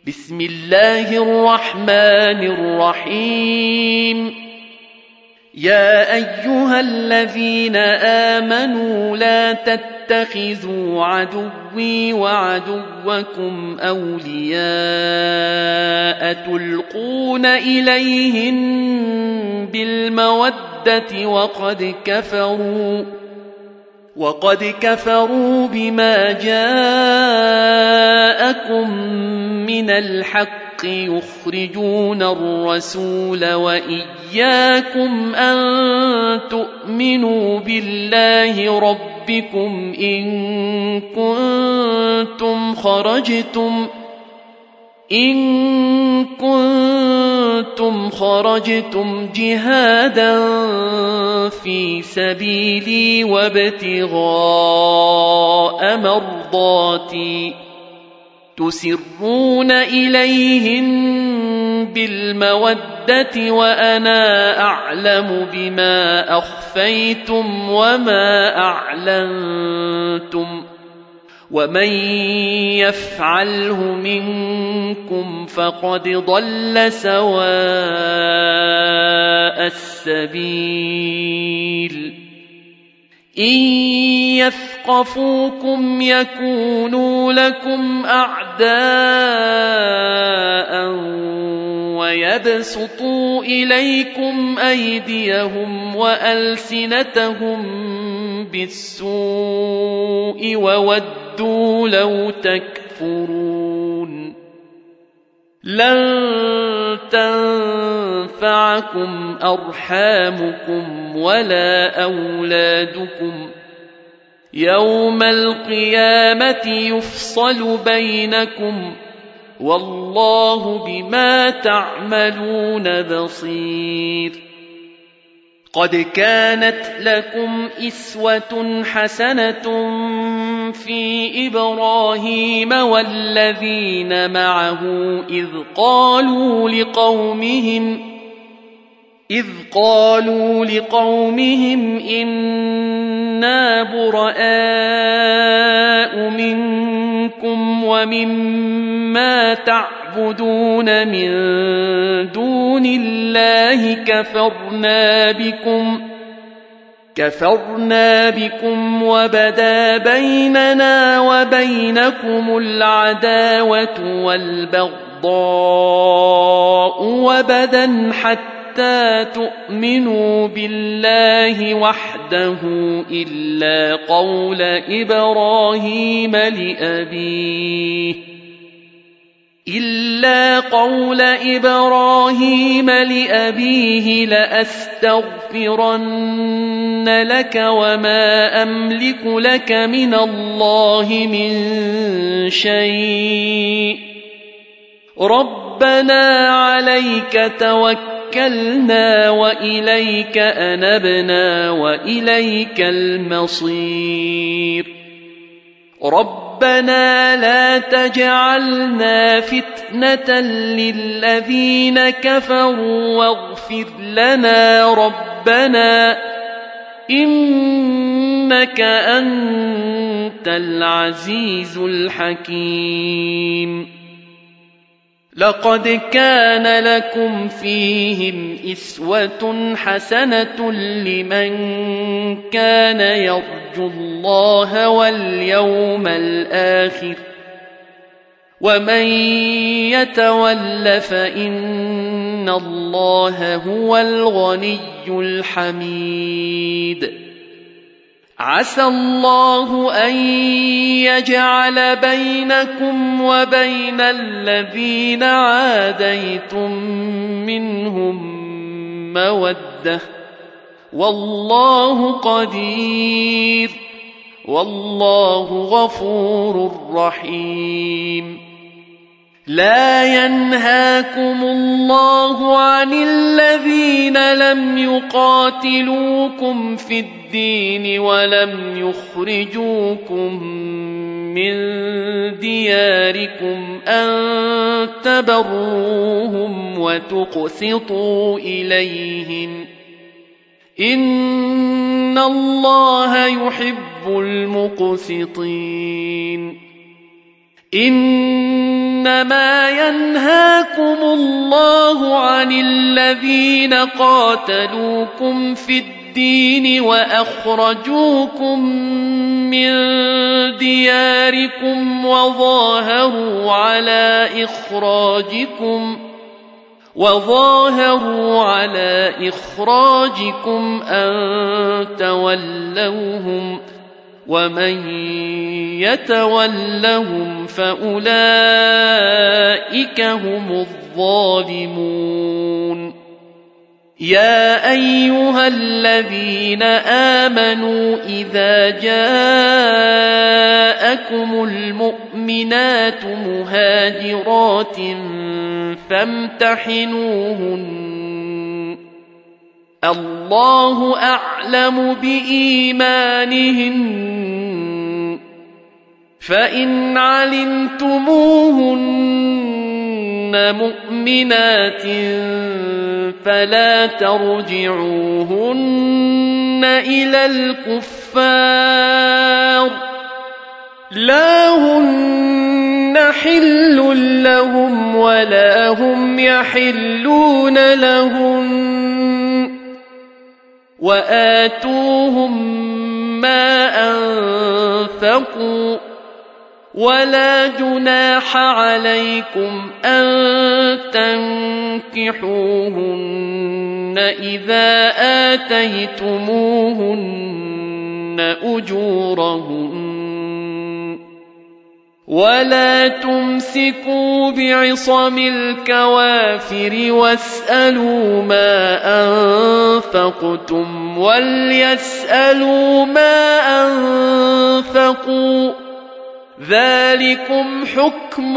بسم الله الرحمن الرحيم. يا أيها الذين آمنوا لا تتخذوا عدوي وعدوكم أولياء تلقون إليهم بالمودة وقد كفروا بما جاءكم من الحق يخرجون الرسول وإياكم أن تؤمنوا بالله ربكم إن كنتم خرجتم جهادا في سبيلي وابتغاء مرضاتي تسرون إليهم بالمودة وأنا أعلم بما أخفيتم وما أعلنتم ومن يفعله منكم فقد ضل سواء السبيل. إن يثقفوكم يكونوا لكم أعداء ويبسطوا إليكم أيديهم وألسنتهم بالسوء وودوا لو تكفرون. لن تنفعكم أرحامكم ولا أولادكم يوم القيامة يفصل بينكم والله بما تعملون بصير. قد كانت لكم إسوة حسنة في إبراهيم والذين معه إذ قالوا لقومهم إنا براء منكم ومما تعبدون من دون الله كفرنا بكم وبدا بيننا وبينكم العداوة والبغضاء وبدا حتى تؤمنوا بالله وحده إلا قول إبراهيم لأبيه لأستغفرن لك وما أملك لك من الله من شيء ربنا عليك توكلنا وإليك أنبنا وإليك المصير. ربنا لا تجعلنا فتنة للذين كفروا واغفر لنا ربنا إنك أنت العزيز الحكيم. لقد كان لكم فيهم أسوة حسنة لمن كان يرجو الله واليوم الآخر ومن يتول فإن الله هو الغني الحميد. عسى الله أن يجعل بينكم وبين الذين عاديتم منهم مودة والله قدير والله غفور رحيم. لا ينهاكم الله عن الذين لم يقاتلوكم في الدين ولم يخرجوكم من دياركم أن تبروهم وتقسطوا إليهم إن الله يحب المقسطين. إنما ينهاكم الله عن الذين قاتلوكم في الدين وأخرجوكم من دياركم وظاهروا على إخراجكم أن تولوهم ومن يتولهم فأولئك هم الظالمون يا أيها الذين آمنوا إذا جاءكم المؤمنات مهاجرات فامتحنوهن الله أعلم بإيمانهن فإن علمتموهن مؤمنات فلا ترجعوهن إلى الكفار لا هن حل لهم ولا هم يحلون لهم وآتوهم ما أنفقوا ولا جناح عليكم أن تنكحوهن إذا آتيتموهن أجورهن ولا تمسكوا بعصم الكوافر واسألوا ما أنفقتم وليسألوا ما أنفقوا ذلكم حكم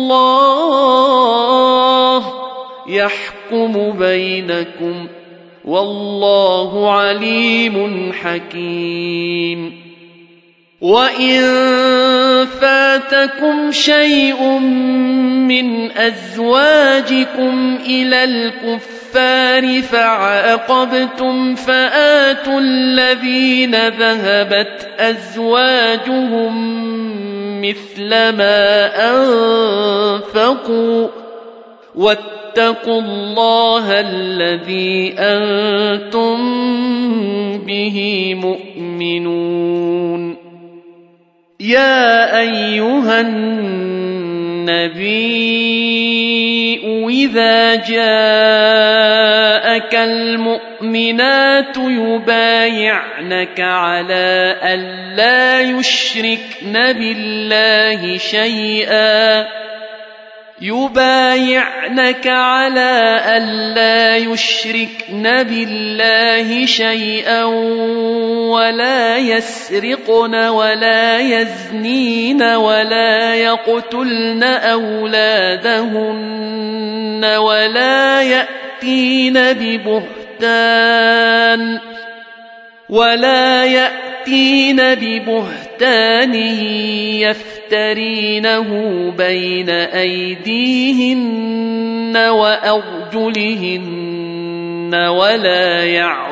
الله يحكم بينكم والله عليم حكيم وإن فاتكم شيء من أزواجكم إلى الكفار فعاقبتم فآتوا الذين ذهبت أزواجهم مثل ما أنفقوا واتقوا الله الذي أنتم به مؤمنون يا أيها النبي إذا جاءك المؤمنات يبايعنك على ألا يشركن بالله شيئا ولا يسرقن ولا يزنين ولا يقتلن أولادهن ولا يأتين ببهتان يفترينه بين أيديهن وأرجلهن ولا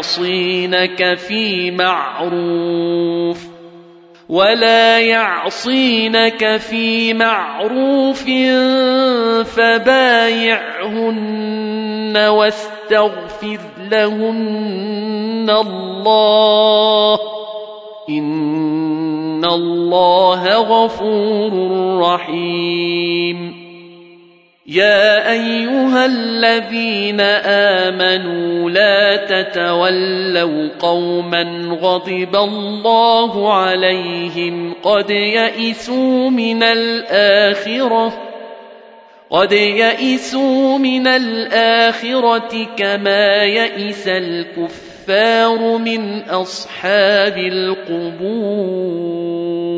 يعصينك في معروف فبايعهن واستغفر لهن الله إن الله غفور رحيم يا أيها الذين آمنوا لا تتولوا قوما غضب الله عليهم قد يئسوا من الآخرة كما يئس الكفار من أصحاب القبور